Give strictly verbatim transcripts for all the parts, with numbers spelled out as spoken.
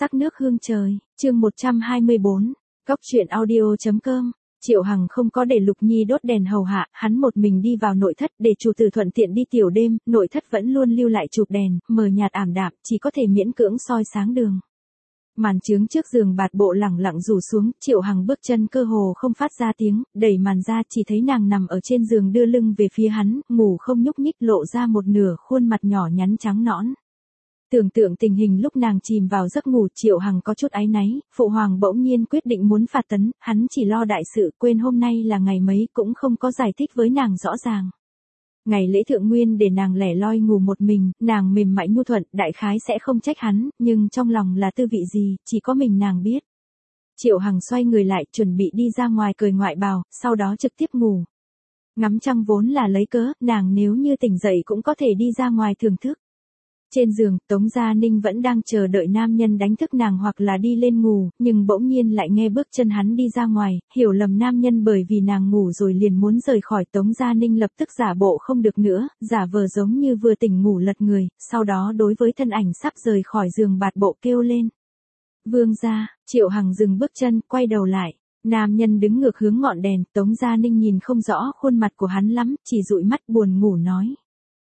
Sắc nước hương trời, chương một trăm hai mươi bốn, Cóc truyện audio.com. Triệu Hằng không có để Lục Nhi đốt đèn hầu hạ, hắn một mình đi vào nội thất để chủ tử thuận tiện đi tiểu đêm, nội thất vẫn luôn lưu lại chụp đèn, mờ nhạt ảm đạm, chỉ có thể miễn cưỡng soi sáng đường. Màn trướng trước giường bạt bộ lẳng lặng rủ xuống, Triệu Hằng bước chân cơ hồ không phát ra tiếng, đẩy màn ra chỉ thấy nàng nằm ở trên giường đưa lưng về phía hắn, ngủ không nhúc nhích, lộ ra một nửa khuôn mặt nhỏ nhắn trắng nõn. Tưởng tượng tình hình lúc nàng chìm vào giấc ngủ, Triệu Hằng có chút áy náy, phụ hoàng bỗng nhiên quyết định muốn phạt tấn, hắn chỉ lo đại sự, quên hôm nay là ngày mấy, cũng không có giải thích với nàng rõ ràng. Ngày lễ thượng nguyên để nàng lẻ loi ngủ một mình, nàng mềm mại nhu thuận, đại khái sẽ không trách hắn, nhưng trong lòng là tư vị gì, chỉ có mình nàng biết. Triệu Hằng xoay người lại, chuẩn bị đi ra ngoài cởi ngoại bào, sau đó trực tiếp ngủ. Ngắm trăng vốn là lấy cớ, nàng nếu như tỉnh dậy cũng có thể đi ra ngoài thưởng thức. Trên giường, Tống Gia Ninh vẫn đang chờ đợi nam nhân đánh thức nàng hoặc là đi lên ngủ, nhưng bỗng nhiên lại nghe bước chân hắn đi ra ngoài, hiểu lầm nam nhân bởi vì nàng ngủ rồi liền muốn rời khỏi. Tống Gia Ninh lập tức giả bộ không được nữa, giả vờ giống như vừa tỉnh ngủ lật người, sau đó đối với thân ảnh sắp rời khỏi giường bạt bộ kêu lên. Vương gia. Triệu Hằng dừng bước chân, quay đầu lại. Nam nhân đứng ngược hướng ngọn đèn, Tống Gia Ninh nhìn không rõ khuôn mặt của hắn lắm, chỉ dụi mắt buồn ngủ nói.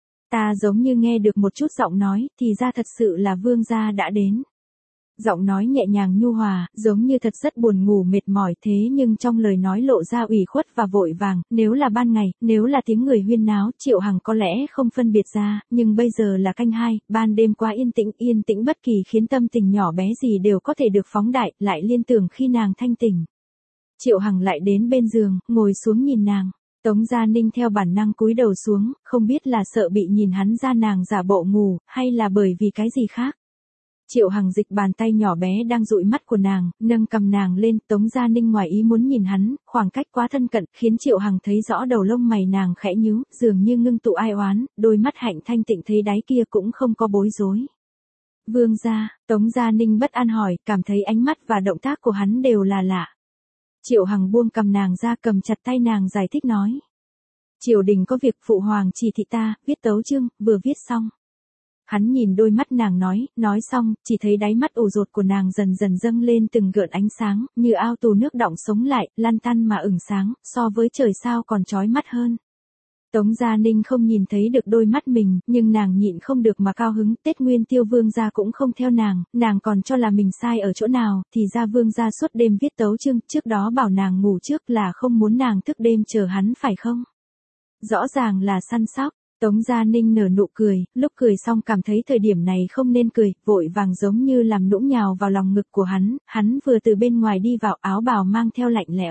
Ta giống như nghe được một chút giọng nói, thì ra thật sự là vương gia đã đến. Giọng nói nhẹ nhàng nhu hòa, giống như thật rất buồn ngủ mệt mỏi, thế nhưng trong lời nói lộ ra ủy khuất và vội vàng, nếu là ban ngày, nếu là tiếng người huyên náo, Triệu Hằng có lẽ không phân biệt ra, nhưng bây giờ là canh hai, ban đêm quá yên tĩnh, yên tĩnh bất kỳ khiến tâm tình nhỏ bé gì đều có thể được phóng đại, lại liên tưởng khi nàng thanh tỉnh. Triệu Hằng lại đến bên giường, ngồi xuống nhìn nàng. Tống Gia Ninh theo bản năng cúi đầu xuống, không biết là sợ bị nhìn hắn ra nàng giả bộ ngủ, hay là bởi vì cái gì khác. Triệu Hằng dịch bàn tay nhỏ bé đang dụi mắt của nàng, nâng cầm nàng lên. Tống Gia Ninh ngoài ý muốn nhìn hắn, khoảng cách quá thân cận, khiến Triệu Hằng thấy rõ đầu lông mày nàng khẽ nhíu, dường như ngưng tụ ai oán, đôi mắt hạnh thanh tịnh thấy đáy kia cũng không có bối rối. Vương gia. Tống Gia Ninh bất an hỏi, cảm thấy ánh mắt và động tác của hắn đều là lạ. Triệu Hằng buông cầm nàng ra, cầm chặt tay nàng giải thích nói. Triều đình có việc, phụ hoàng chỉ thị ta, viết tấu chương, vừa viết xong. Hắn nhìn đôi mắt nàng nói, nói xong, chỉ thấy đáy mắt ủ rột của nàng dần dần dâng lên từng gợn ánh sáng, như ao tù nước đọng sống lại, lăn tăn mà ửng sáng, so với trời sao còn chói mắt hơn. Tống Gia Ninh không nhìn thấy được đôi mắt mình, nhưng nàng nhịn không được mà cao hứng, Tết Nguyên Tiêu vương gia cũng không theo nàng, nàng còn cho là mình sai ở chỗ nào, thì ra vương gia suốt đêm viết tấu chương, trước đó bảo nàng ngủ trước là không muốn nàng thức đêm chờ hắn phải không? Rõ ràng là săn sóc. Tống Gia Ninh nở nụ cười, lúc cười xong cảm thấy thời điểm này không nên cười, vội vàng giống như làm nũng nhào vào lòng ngực của hắn, hắn vừa từ bên ngoài đi vào, áo bào mang theo lạnh lẽo.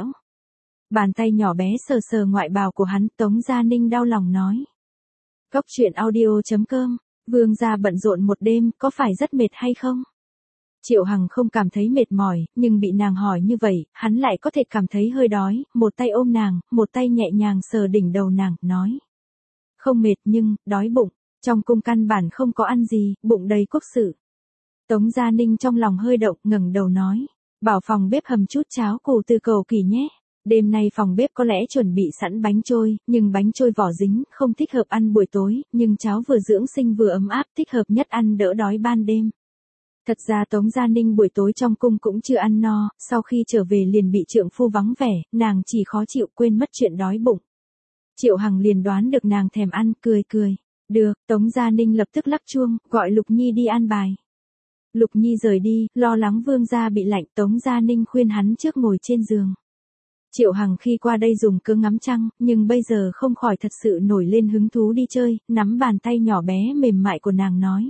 Bàn tay nhỏ bé sờ sờ ngoại bào của hắn, Tống Gia Ninh đau lòng nói. Cóc truyện audio.com, vương gia bận rộn một đêm, có phải rất mệt hay không? Triệu Hằng không cảm thấy mệt mỏi, nhưng bị nàng hỏi như vậy, hắn lại có thể cảm thấy hơi đói, một tay ôm nàng, một tay nhẹ nhàng sờ đỉnh đầu nàng, nói. Không mệt nhưng, đói bụng, trong cung căn bản không có ăn gì, bụng đầy quốc sự. Tống Gia Ninh trong lòng hơi động, ngẩng đầu nói. Bảo phòng bếp hầm chút cháo củ từ cầu kỳ nhé. Đêm nay phòng bếp có lẽ chuẩn bị sẵn bánh trôi, nhưng bánh trôi vỏ dính, không thích hợp ăn buổi tối, nhưng cháo vừa dưỡng sinh vừa ấm áp, thích hợp nhất ăn đỡ đói ban đêm. Thật ra Tống Gia Ninh buổi tối trong cung cũng chưa ăn no, sau khi trở về liền bị trượng phu vắng vẻ, nàng chỉ khó chịu quên mất chuyện đói bụng. Triệu Hằng liền đoán được nàng thèm ăn, cười cười. Được, Tống Gia Ninh lập tức lắc chuông, gọi Lục Nhi đi an bài. Lục Nhi rời đi, lo lắng vương gia bị lạnh, Tống Gia Ninh khuyên hắn trước ngồi trên giường. Triệu Hằng khi qua đây dùng cớ ngắm trăng, nhưng bây giờ không khỏi thật sự nổi lên hứng thú đi chơi, nắm bàn tay nhỏ bé mềm mại của nàng nói.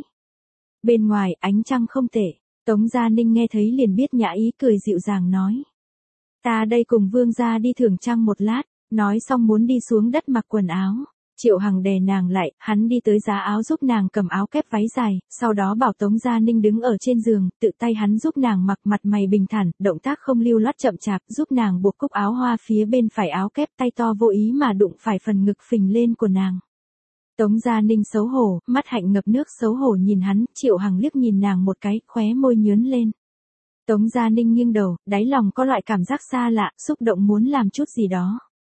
Bên ngoài, ánh trăng không tệ. Tống Gia Ninh nghe thấy liền biết nhã ý, cười dịu dàng nói. Ta đây cùng vương gia đi thưởng trăng một lát, nói xong muốn đi xuống đất mặc quần áo. Triệu Hằng đè nàng lại, hắn đi tới giá áo giúp nàng cầm áo kép váy dài, sau đó bảo Tống Gia Ninh đứng ở trên giường, tự tay hắn giúp nàng mặc, mặt mày bình thản, động tác không lưu loát chậm chạp, giúp nàng buộc cúc áo hoa phía bên phải áo kép, tay to vô ý mà đụng phải phần ngực phình lên của nàng. Tống Gia Ninh xấu hổ, mắt hạnh ngập nước xấu hổ nhìn hắn, Triệu Hằng liếc nhìn nàng một cái, khóe môi nhướn lên. Tống Gia Ninh nghiêng đầu, đáy lòng có loại cảm giác xa lạ, xúc động muốn làm chút gì đó.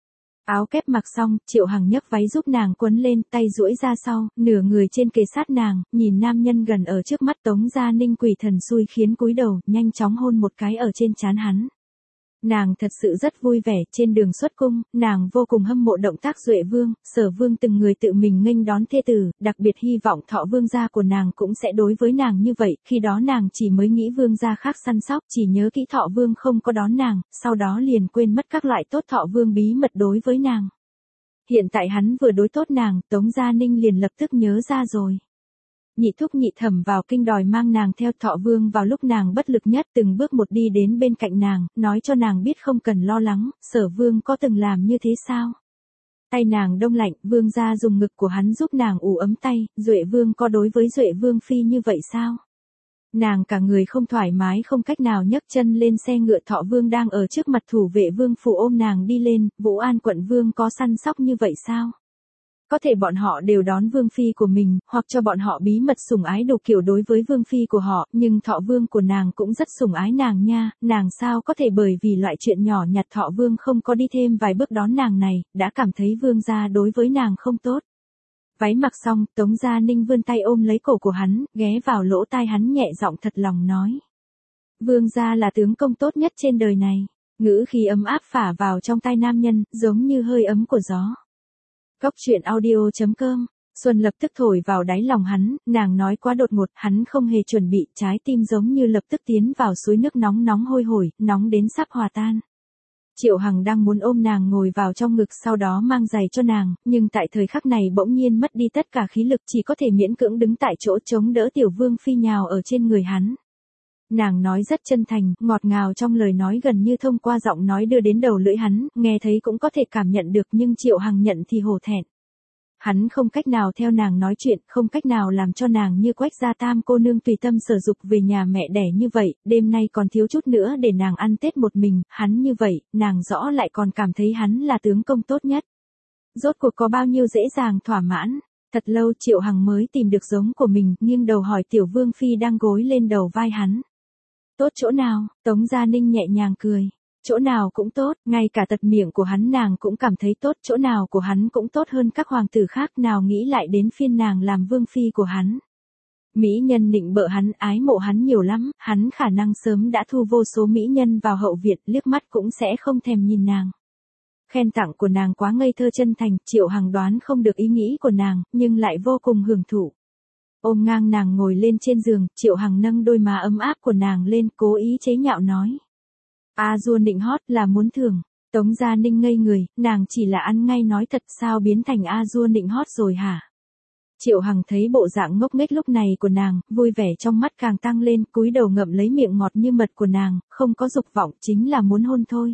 Áo kép mặc xong, Triệu Hằng nhấc váy giúp nàng quấn lên, tay duỗi ra sau, nửa người trên kề sát nàng, nhìn nam nhân gần ở trước mắt Tống Gia Ninh quỷ thần xui khiến cúi đầu, nhanh chóng hôn một cái ở trên trán hắn. Nàng thật sự rất vui vẻ, trên đường xuất cung, nàng vô cùng hâm mộ động tác Duệ Vương, Sở Vương từng người tự mình nghênh đón thê tử, đặc biệt hy vọng Thọ Vương gia của nàng cũng sẽ đối với nàng như vậy, khi đó nàng chỉ mới nghĩ Vương gia khác săn sóc, chỉ nhớ kỹ Thọ Vương không có đón nàng, sau đó liền quên mất các loại tốt Thọ Vương bí mật đối với nàng. Hiện tại hắn vừa đối tốt nàng, Tống Gia Ninh liền lập tức nhớ ra rồi. Nhị thúc nhị thẩm vào kinh đòi mang nàng theo Thọ Vương vào lúc nàng bất lực nhất, từng bước một đi đến bên cạnh nàng, nói cho nàng biết không cần lo lắng, Sở Vương có từng làm như thế sao? Tay nàng đông lạnh, Vương gia dùng ngực của hắn giúp nàng ủ ấm tay, Duệ Vương có đối với Duệ Vương phi như vậy sao? Nàng cả người không thoải mái không cách nào nhấc chân lên xe ngựa, Thọ Vương đang ở trước mặt thủ vệ vương phủ ôm nàng đi lên, Vũ An quận vương có săn sóc như vậy sao? Có thể bọn họ đều đón vương phi của mình, hoặc cho bọn họ bí mật sủng ái đủ kiểu đối với vương phi của họ, nhưng Thọ Vương của nàng cũng rất sủng ái nàng nha, nàng sao có thể bởi vì loại chuyện nhỏ nhặt Thọ Vương không có đi thêm vài bước đón nàng này, đã cảm thấy vương gia đối với nàng không tốt. Váy mặc xong, Tống Gia Ninh vươn tay ôm lấy cổ của hắn, ghé vào lỗ tai hắn nhẹ giọng thật lòng nói. Vương gia là tướng công tốt nhất trên đời này, ngữ khí ấm áp phả vào trong tai nam nhân, giống như hơi ấm của gió. Góc truyện audio chấm com, Xuân lập tức thổi vào đáy lòng hắn, nàng nói quá đột ngột, hắn không hề chuẩn bị, trái tim giống như lập tức tiến vào suối nước nóng nóng hôi hổi, nóng đến sắp hòa tan. Triệu Hằng đang muốn ôm nàng ngồi vào trong ngực sau đó mang giày cho nàng, nhưng tại thời khắc này bỗng nhiên mất đi tất cả khí lực, chỉ có thể miễn cưỡng đứng tại chỗ chống đỡ tiểu vương phi nhào ở trên người hắn. Nàng nói rất chân thành, ngọt ngào trong lời nói gần như thông qua giọng nói đưa đến đầu lưỡi hắn, nghe thấy cũng có thể cảm nhận được nhưng Triệu Hằng nhận thì hổ thẹn. Hắn không cách nào theo nàng nói chuyện, không cách nào làm cho nàng như Quách gia tam cô nương tùy tâm sở dục về nhà mẹ đẻ như vậy, đêm nay còn thiếu chút nữa để nàng ăn Tết một mình, hắn như vậy, nàng rõ lại còn cảm thấy hắn là tướng công tốt nhất. Rốt cuộc có bao nhiêu dễ dàng thỏa mãn, thật lâu Triệu Hằng mới tìm được giống của mình, nghiêng đầu hỏi tiểu vương phi đang gối lên đầu vai hắn. Tốt chỗ nào, Tống Gia Ninh nhẹ nhàng cười. Chỗ nào cũng tốt, ngay cả tật miệng của hắn nàng cũng cảm thấy tốt, chỗ nào của hắn cũng tốt hơn các hoàng tử khác, nào nghĩ lại đến phiên nàng làm vương phi của hắn. Mỹ nhân nịnh bợ hắn, ái mộ hắn nhiều lắm, hắn khả năng sớm đã thu vô số mỹ nhân vào hậu viện, liếc mắt cũng sẽ không thèm nhìn nàng. Khen tặng của nàng quá ngây thơ chân thành, Triệu Hằng đoán không được ý nghĩ của nàng, nhưng lại vô cùng hưởng thụ. Ôm ngang nàng ngồi lên trên giường, Triệu Hằng nâng đôi má ấm áp của nàng lên, cố ý chế nhạo nói. A dua nịnh hót là muốn thưởng. Tống Gia Ninh ngây người, nàng chỉ là ăn ngay nói thật, sao biến thành A dua nịnh hót rồi hả? Triệu Hằng thấy bộ dạng ngốc nghếch lúc này của nàng, vui vẻ trong mắt càng tăng lên, cúi đầu ngậm lấy miệng ngọt như mật của nàng, không có dục vọng, chính là muốn hôn thôi.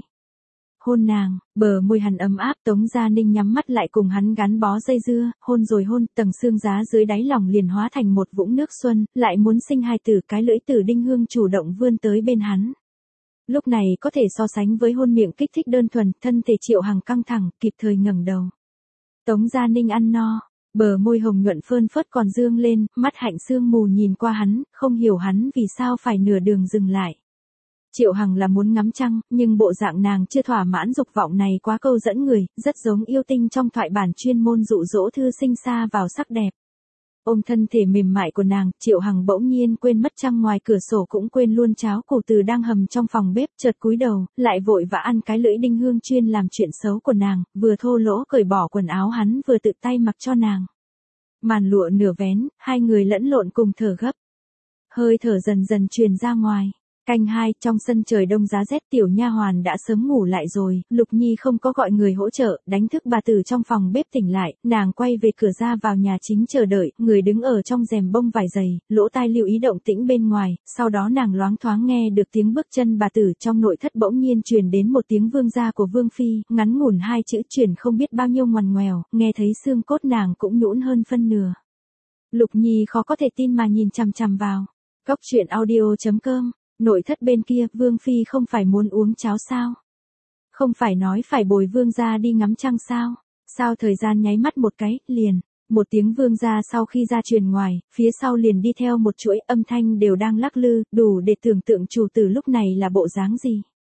Hôn nàng, bờ môi hắn ấm áp, Tống Gia Ninh nhắm mắt lại cùng hắn gắn bó dây dưa, hôn rồi hôn, tầng xương giá dưới đáy lòng liền hóa thành một vũng nước xuân, lại muốn sinh hài tử, cái lưỡi tử đinh hương chủ động vươn tới bên hắn. Lúc này có thể so sánh với hôn miệng kích thích đơn thuần, thân thể Triệu Hằng căng thẳng, kịp thời ngẩng đầu. Tống Gia Ninh ăn no, bờ môi hồng nhuận phơn phớt còn dương lên, mắt hạnh sương mù nhìn qua hắn, không hiểu hắn vì sao phải nửa đường dừng lại. Triệu Hằng là muốn ngắm trăng, nhưng bộ dạng nàng chưa thỏa mãn dục vọng này quá câu dẫn người, rất giống yêu tinh trong thoại bản chuyên môn dụ dỗ thư sinh xa vào sắc đẹp. Ôm thân thể mềm mại của nàng, Triệu Hằng bỗng nhiên quên mất trăng ngoài cửa sổ, cũng quên luôn cháo củ từ đang hầm trong phòng bếp, chợt cúi đầu, lại vội vã ăn cái lưỡi đinh hương chuyên làm chuyện xấu của nàng, vừa thô lỗ cởi bỏ quần áo hắn vừa tự tay mặc cho nàng. Màn lụa nửa vén, hai người lẫn lộn cùng thở gấp. Hơi thở dần dần truyền ra ngoài. Canh hai, trong sân trời đông giá rét, tiểu nha hoàn đã sớm ngủ lại rồi, Lục Nhi không có gọi người hỗ trợ, đánh thức bà tử trong phòng bếp tỉnh lại, nàng quay về cửa ra vào nhà chính chờ đợi, người đứng ở trong rèm bông vải dày, lỗ tai lưu ý động tĩnh bên ngoài, sau đó nàng loáng thoáng nghe được tiếng bước chân bà tử trong nội thất, bỗng nhiên truyền đến một tiếng vương gia của vương phi, ngắn ngủn hai chữ truyền không biết bao nhiêu ngoằn ngoèo, nghe thấy xương cốt nàng cũng nhũn hơn phân nửa. Lục Nhi khó có thể tin mà nhìn chằm chằm vào. Góc truyện audio chấm com. Nội thất bên kia, vương phi không phải muốn uống cháo sao? Không phải nói phải bồi vương gia đi ngắm trăng sao? Sao thời gian nháy mắt một cái, liền, một tiếng vương gia sau khi ra truyền ngoài, phía sau liền đi theo một chuỗi âm thanh đều đang lắc lư, đủ để tưởng tượng chủ tử lúc này là bộ dáng gì.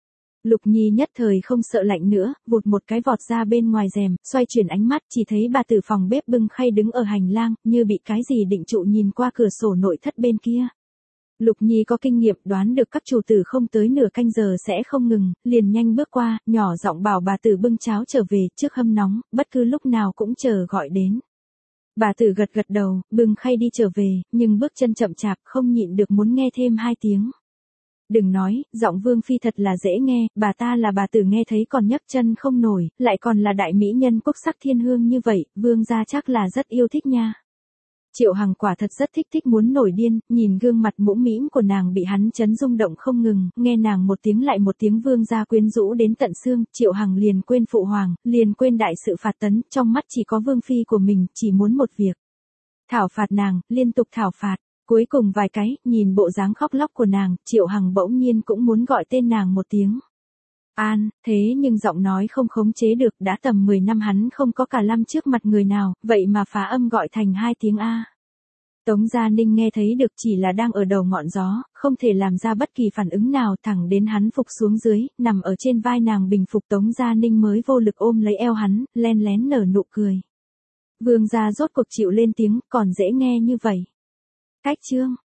Lục Nhi nhất thời không sợ lạnh nữa, vụt một cái vọt ra bên ngoài rèm, xoay chuyển ánh mắt, chỉ thấy bà tử phòng bếp bưng khay đứng ở hành lang, như bị cái gì định trụ nhìn qua cửa sổ nội thất bên kia. Lục Nhi có kinh nghiệm đoán được các chủ tử không tới nửa canh giờ sẽ không ngừng, liền nhanh bước qua, nhỏ giọng bảo bà tử bưng cháo trở về, trước hâm nóng, bất cứ lúc nào cũng chờ gọi đến. Bà tử gật gật đầu, bưng khay đi trở về, nhưng bước chân chậm chạp, không nhịn được muốn nghe thêm hai tiếng. Đừng nói, giọng Vương Phi thật là dễ nghe, bà ta là bà tử nghe thấy còn nhấc chân không nổi, lại còn là đại mỹ nhân quốc sắc thiên hương như vậy, Vương gia chắc là rất yêu thích nha. Triệu Hằng quả thật rất thích thích muốn nổi điên, nhìn gương mặt mũm mĩm của nàng bị hắn chấn rung động không ngừng, nghe nàng một tiếng lại một tiếng vương gia quyến rũ đến tận xương, Triệu Hằng liền quên phụ hoàng, liền quên đại sự phạt tấn, trong mắt chỉ có Vương Phi của mình, chỉ muốn một việc. Thảo phạt nàng, liên tục thảo phạt, cuối cùng vài cái, nhìn bộ dáng khóc lóc của nàng, Triệu Hằng bỗng nhiên cũng muốn gọi tên nàng một tiếng. An, thế nhưng giọng nói không khống chế được, đã tầm mười năm hắn không có cả lâm trước mặt người nào, vậy mà phá âm gọi thành hai tiếng A. Tống Gia Ninh nghe thấy được chỉ là đang ở đầu ngọn gió, không thể làm ra bất kỳ phản ứng nào, thẳng đến hắn phục xuống dưới, nằm ở trên vai nàng bình phục, Tống Gia Ninh mới vô lực ôm lấy eo hắn, len lén nở nụ cười. Vương gia rốt cuộc chịu lên tiếng, còn dễ nghe như vậy. Cách chương